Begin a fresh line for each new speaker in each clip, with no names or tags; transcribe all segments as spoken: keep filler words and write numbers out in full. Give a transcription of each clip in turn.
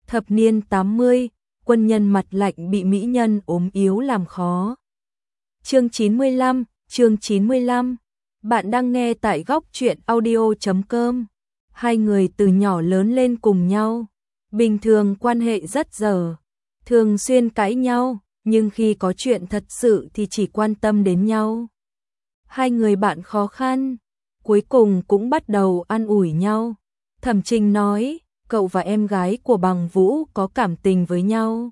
Thập niên tám mươi, quân nhân mặt lạnh bị mỹ nhân ốm yếu làm khó. Chương chín mươi lăm, chương chín mươi lăm. Bạn đang nghe tại góc truyện audio chấm com. Hai người từ nhỏ lớn lên cùng nhau, bình thường quan hệ rất dở, thường xuyên cãi nhau, nhưng khi có chuyện thật sự thì chỉ quan tâm đến nhau. Hai người bạn khó khăn, cuối cùng cũng bắt đầu an ủi nhau. Thẩm Trình nói, cậu và em gái của Bằng Vũ có cảm tình với nhau.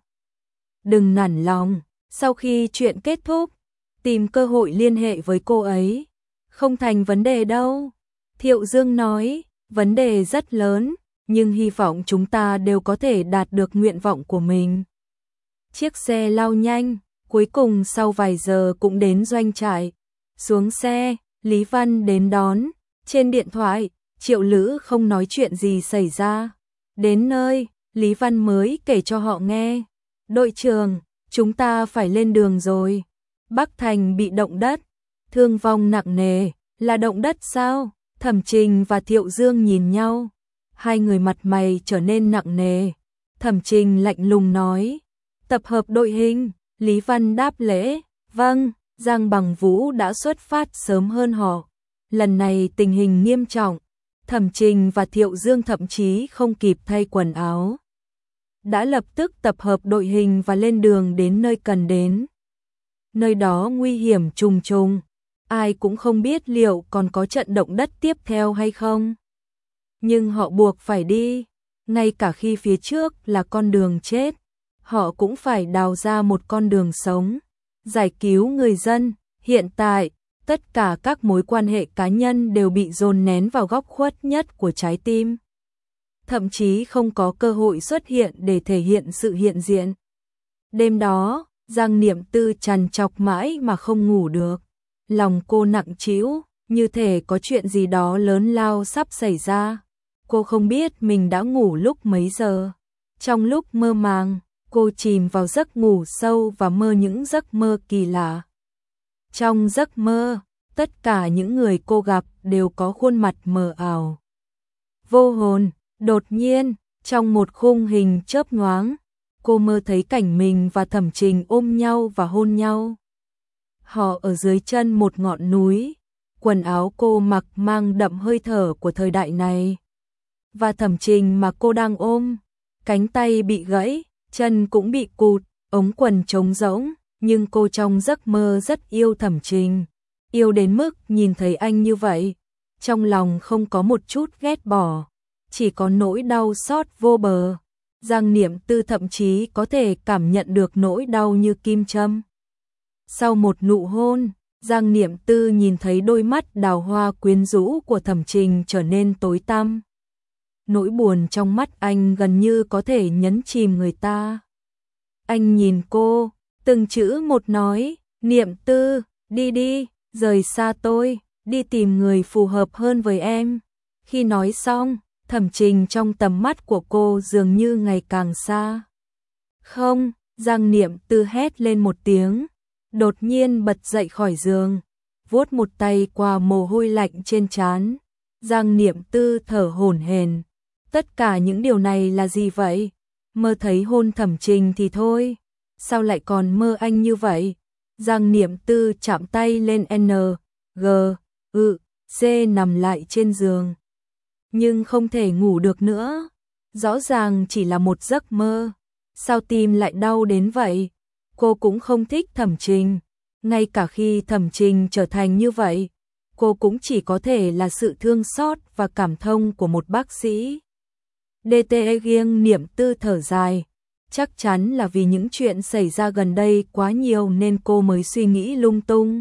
Đừng nản lòng, sau khi chuyện kết thúc, tìm cơ hội liên hệ với cô ấy. Không thành vấn đề đâu. Thiệu Dương nói, vấn đề rất lớn, nhưng hy vọng chúng ta đều có thể đạt được nguyện vọng của mình. Chiếc xe lao nhanh, cuối cùng sau vài giờ cũng đến doanh trại. Xuống xe, Lý Văn đến đón, trên điện thoại, Triệu Lữ không nói chuyện gì xảy ra. Đến nơi, Lý Văn mới kể cho họ nghe. Đội trưởng, chúng ta phải lên đường rồi. Bắc Thành bị động đất, thương vong nặng nề, là động đất sao? Thẩm Trình và Thiệu Dương nhìn nhau, hai người mặt mày trở nên nặng nề. Thẩm Trình lạnh lùng nói, tập hợp đội hình. Lý Văn đáp lễ, vâng. Giang Bằng Vũ đã xuất phát sớm hơn họ. Lần này tình hình nghiêm trọng, Thẩm Trình và Thiệu Dương thậm chí không kịp thay quần áo, đã lập tức tập hợp đội hình và lên đường đến nơi cần đến. Nơi đó nguy hiểm trùng trùng, ai cũng không biết liệu còn có trận động đất tiếp theo hay không. Nhưng họ buộc phải đi, ngay cả khi phía trước là con đường chết, họ cũng phải đào ra một con đường sống, giải cứu người dân. Hiện tại, tất cả các mối quan hệ cá nhân đều bị dồn nén vào góc khuất nhất của trái tim. Thậm chí không có cơ hội xuất hiện để thể hiện sự hiện diện. Đêm đó, Giang Niệm Tư trằn trọc mãi mà không ngủ được. Lòng cô nặng trĩu, như thể có chuyện gì đó lớn lao sắp xảy ra. Cô không biết mình đã ngủ lúc mấy giờ. Trong lúc mơ màng, cô chìm vào giấc ngủ sâu và mơ những giấc mơ kỳ lạ. Trong giấc mơ, tất cả những người cô gặp đều có khuôn mặt mờ ảo, vô hồn. Đột nhiên, trong một khung hình chớp nhoáng, cô mơ thấy cảnh mình và Thẩm Trình ôm nhau và hôn nhau. Họ ở dưới chân một ngọn núi, quần áo cô mặc mang đậm hơi thở của thời đại này. Và Thẩm Trình mà cô đang ôm, cánh tay bị gãy, chân cũng bị cụt, ống quần trống rỗng, nhưng cô trong giấc mơ rất yêu Thẩm Trình, yêu đến mức nhìn thấy anh như vậy, trong lòng không có một chút ghét bỏ, chỉ có nỗi đau xót vô bờ. Giang Niệm Tư thậm chí có thể cảm nhận được nỗi đau như kim châm. Sau một nụ hôn, Giang Niệm Tư nhìn thấy đôi mắt đào hoa quyến rũ của Thẩm Trình trở nên tối tăm. Nỗi buồn trong mắt anh gần như có thể nhấn chìm người ta. Anh nhìn cô, từng chữ một nói, Niệm Tư, đi đi, rời xa tôi, đi tìm người phù hợp hơn với em. Khi nói xong, Thẩm Trình trong tầm mắt của cô dường như ngày càng xa. Không, Giang Niệm Tư hét lên một tiếng, đột nhiên bật dậy khỏi giường, vuốt một tay qua mồ hôi lạnh trên trán. Giang Niệm Tư thở hổn hển. Tất cả những điều này là gì vậy? Mơ thấy hôn Thẩm Trình thì thôi, sao lại còn mơ anh như vậy? Giang Niệm Tư chạm tay lên N, G, ư, C nằm lại trên giường. Nhưng không thể ngủ được nữa. Rõ ràng chỉ là một giấc mơ. Sao tim lại đau đến vậy? Cô cũng không thích Thẩm Trình. Ngay cả khi Thẩm Trình trở thành như vậy, cô cũng chỉ có thể là sự thương xót và cảm thông của một bác sĩ. đê tê e riêng Niệm Tư thở dài. Chắc chắn là vì những chuyện xảy ra gần đây quá nhiều nên cô mới suy nghĩ lung tung.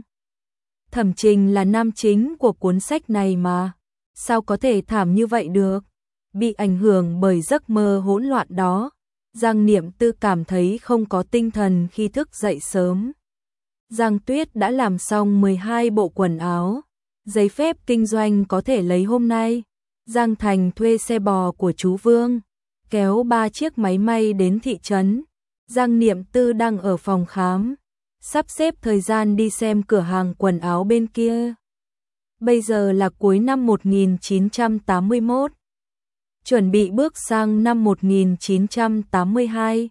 Thẩm Trình là nam chính của cuốn sách này mà. Sao có thể thảm như vậy được? Bị ảnh hưởng bởi giấc mơ hỗn loạn đó, Giang Niệm Tư cảm thấy không có tinh thần khi thức dậy sớm. Giang Tuyết đã làm xong mười hai bộ quần áo. Giấy phép kinh doanh có thể lấy hôm nay. Giang Thành thuê xe bò của chú Vương, kéo ba chiếc máy may đến thị trấn. Giang Niệm Tư đang ở phòng khám, sắp xếp thời gian đi xem cửa hàng quần áo bên kia. Bây giờ là cuối năm một nghìn chín trăm tám mươi mốt. chuẩn bị bước sang năm một nghìn chín trăm tám mươi hai.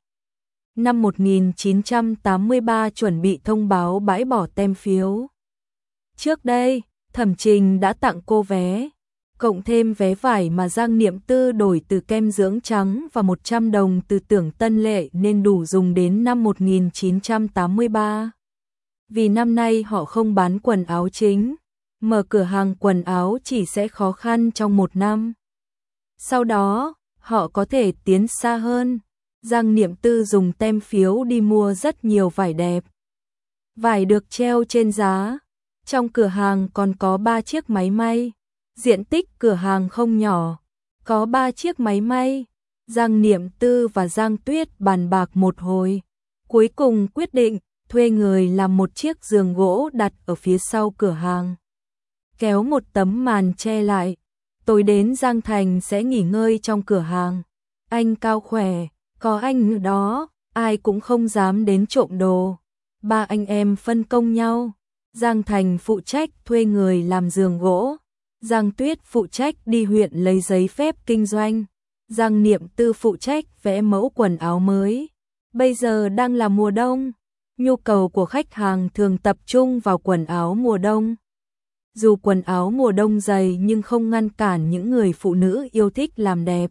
Năm một nghìn chín trăm tám mươi ba chuẩn bị thông báo bãi bỏ tem phiếu. Trước đây, Thẩm Trình đã tặng cô vé, cộng thêm vé vải mà Giang Niệm Tư đổi từ kem dưỡng trắng và một trăm đồng từ Tưởng Tân Lệ nên đủ dùng đến năm một nghìn chín trăm tám mươi ba. Vì năm nay họ không bán quần áo chính, mở cửa hàng quần áo chỉ sẽ khó khăn trong một năm. Sau đó, họ có thể tiến xa hơn. Giang Niệm Tư dùng tem phiếu đi mua rất nhiều vải đẹp. Vải được treo trên giá. Trong cửa hàng còn có ba chiếc máy may. Diện tích cửa hàng không nhỏ, có ba chiếc máy may. Giang Niệm Tư và Giang Tuyết bàn bạc một hồi, cuối cùng quyết định thuê người làm một chiếc giường gỗ đặt ở phía sau cửa hàng, kéo một tấm màn che lại. Tối đến Giang Thành sẽ nghỉ ngơi trong cửa hàng. Anh cao khỏe, có anh ở đó, ai cũng không dám đến trộm đồ. Ba anh em phân công nhau. Giang Thành phụ trách thuê người làm giường gỗ. Giang Tuyết phụ trách đi huyện lấy giấy phép kinh doanh. Giang Niệm Tư phụ trách vẽ mẫu quần áo mới. Bây giờ đang là mùa đông, nhu cầu của khách hàng thường tập trung vào quần áo mùa đông. Dù quần áo mùa đông dày nhưng không ngăn cản những người phụ nữ yêu thích làm đẹp,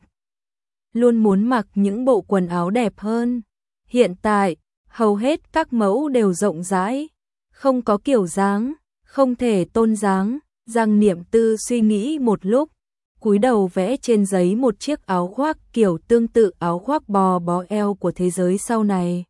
luôn muốn mặc những bộ quần áo đẹp hơn. Hiện tại, hầu hết các mẫu đều rộng rãi, không có kiểu dáng, không thể tôn dáng. Giang Niệm Tư suy nghĩ một lúc, cúi đầu vẽ trên giấy một chiếc áo khoác kiểu tương tự áo khoác bò bó eo của thế giới sau này.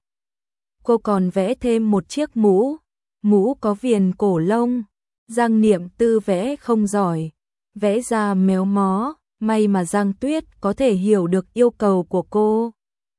Cô còn vẽ thêm một chiếc mũ, mũ có viền cổ lông. Giang Niệm Tư vẽ không giỏi, vẽ ra méo mó, may mà Giang Tuyết có thể hiểu được yêu cầu của cô.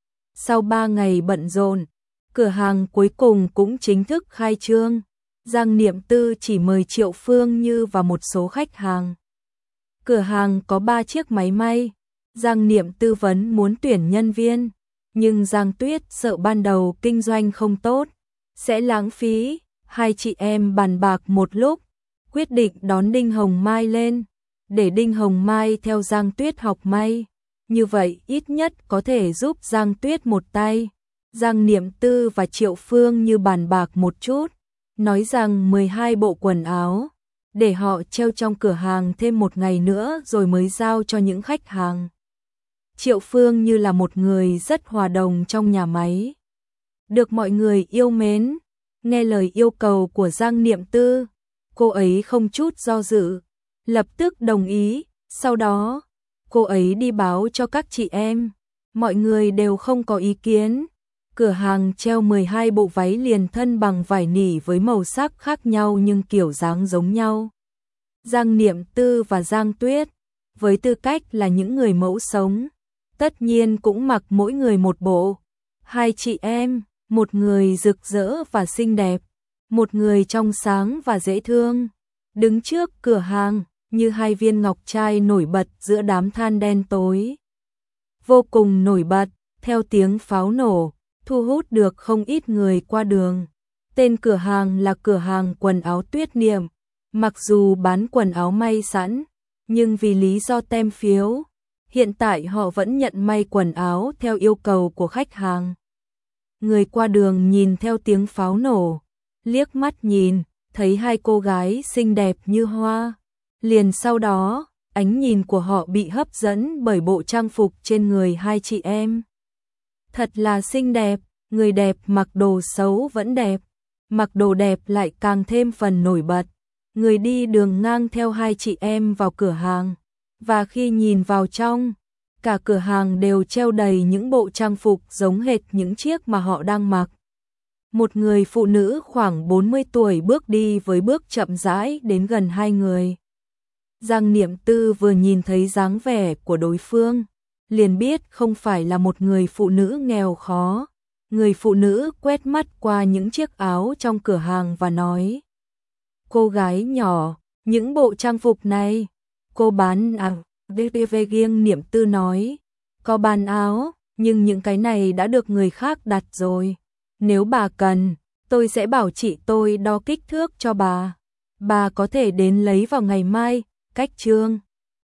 Sau ba ngày bận rộn, cửa hàng cuối cùng cũng chính thức khai trương. Giang Niệm Tư chỉ mời Triệu Phương Như và một số khách hàng. Cửa hàng có ba chiếc máy may. Giang Niệm Tư vấn muốn tuyển nhân viên, nhưng Giang Tuyết sợ ban đầu kinh doanh không tốt, sẽ lãng phí. Hai chị em bàn bạc một lúc, quyết định đón Đinh Hồng Mai lên, để Đinh Hồng Mai theo Giang Tuyết học may. Như vậy ít nhất có thể giúp Giang Tuyết một tay. Giang Niệm Tư và Triệu Phương Như bàn bạc một chút, nói rằng mười hai bộ quần áo, để họ treo trong cửa hàng thêm một ngày nữa rồi mới giao cho những khách hàng. Triệu Phương Như là một người rất hòa đồng trong nhà máy, được mọi người yêu mến. Nghe lời yêu cầu của Giang Niệm Tư, cô ấy không chút do dự, lập tức đồng ý. Sau đó, cô ấy đi báo cho các chị em, mọi người đều không có ý kiến. Cửa hàng treo mười hai bộ váy liền thân bằng vải nỉ với màu sắc khác nhau nhưng kiểu dáng giống nhau. Giang Niệm Tư và Giang Tuyết, với tư cách là những người mẫu sống, tất nhiên cũng mặc mỗi người một bộ. Hai chị em, một người rực rỡ và xinh đẹp, một người trong sáng và dễ thương, đứng trước cửa hàng như hai viên ngọc trai nổi bật giữa đám than đen tối. Vô cùng nổi bật, theo tiếng pháo nổ, thu hút được không ít người qua đường. Tên cửa hàng là cửa hàng quần áo Tuyết Niệm. Mặc dù bán quần áo may sẵn, nhưng vì lý do tem phiếu, hiện tại họ vẫn nhận may quần áo theo yêu cầu của khách hàng. Người qua đường nhìn theo tiếng pháo nổ, liếc mắt nhìn, thấy hai cô gái xinh đẹp như hoa. Liền sau đó, ánh nhìn của họ bị hấp dẫn bởi bộ trang phục trên người hai chị em. Thật là xinh đẹp, người đẹp mặc đồ xấu vẫn đẹp, mặc đồ đẹp lại càng thêm phần nổi bật. Người đi đường ngang theo hai chị em vào cửa hàng, và khi nhìn vào trong, cả cửa hàng đều treo đầy những bộ trang phục giống hệt những chiếc mà họ đang mặc. Một người phụ nữ khoảng bốn mươi tuổi bước đi với bước chậm rãi đến gần hai người. Giang Niệm Tư vừa nhìn thấy dáng vẻ của đối phương, liền biết không phải là một người phụ nữ nghèo khó. Người phụ nữ quét mắt qua những chiếc áo trong cửa hàng và nói: cô gái nhỏ, những bộ trang phục này, cô bán à? vê vê vê Giang Niệm Tư nói: có bán áo, nhưng những cái này đã được người khác đặt rồi. Nếu bà cần, tôi sẽ bảo chị tôi đo kích thước cho bà. Bà có thể đến lấy vào ngày mai. Cách trương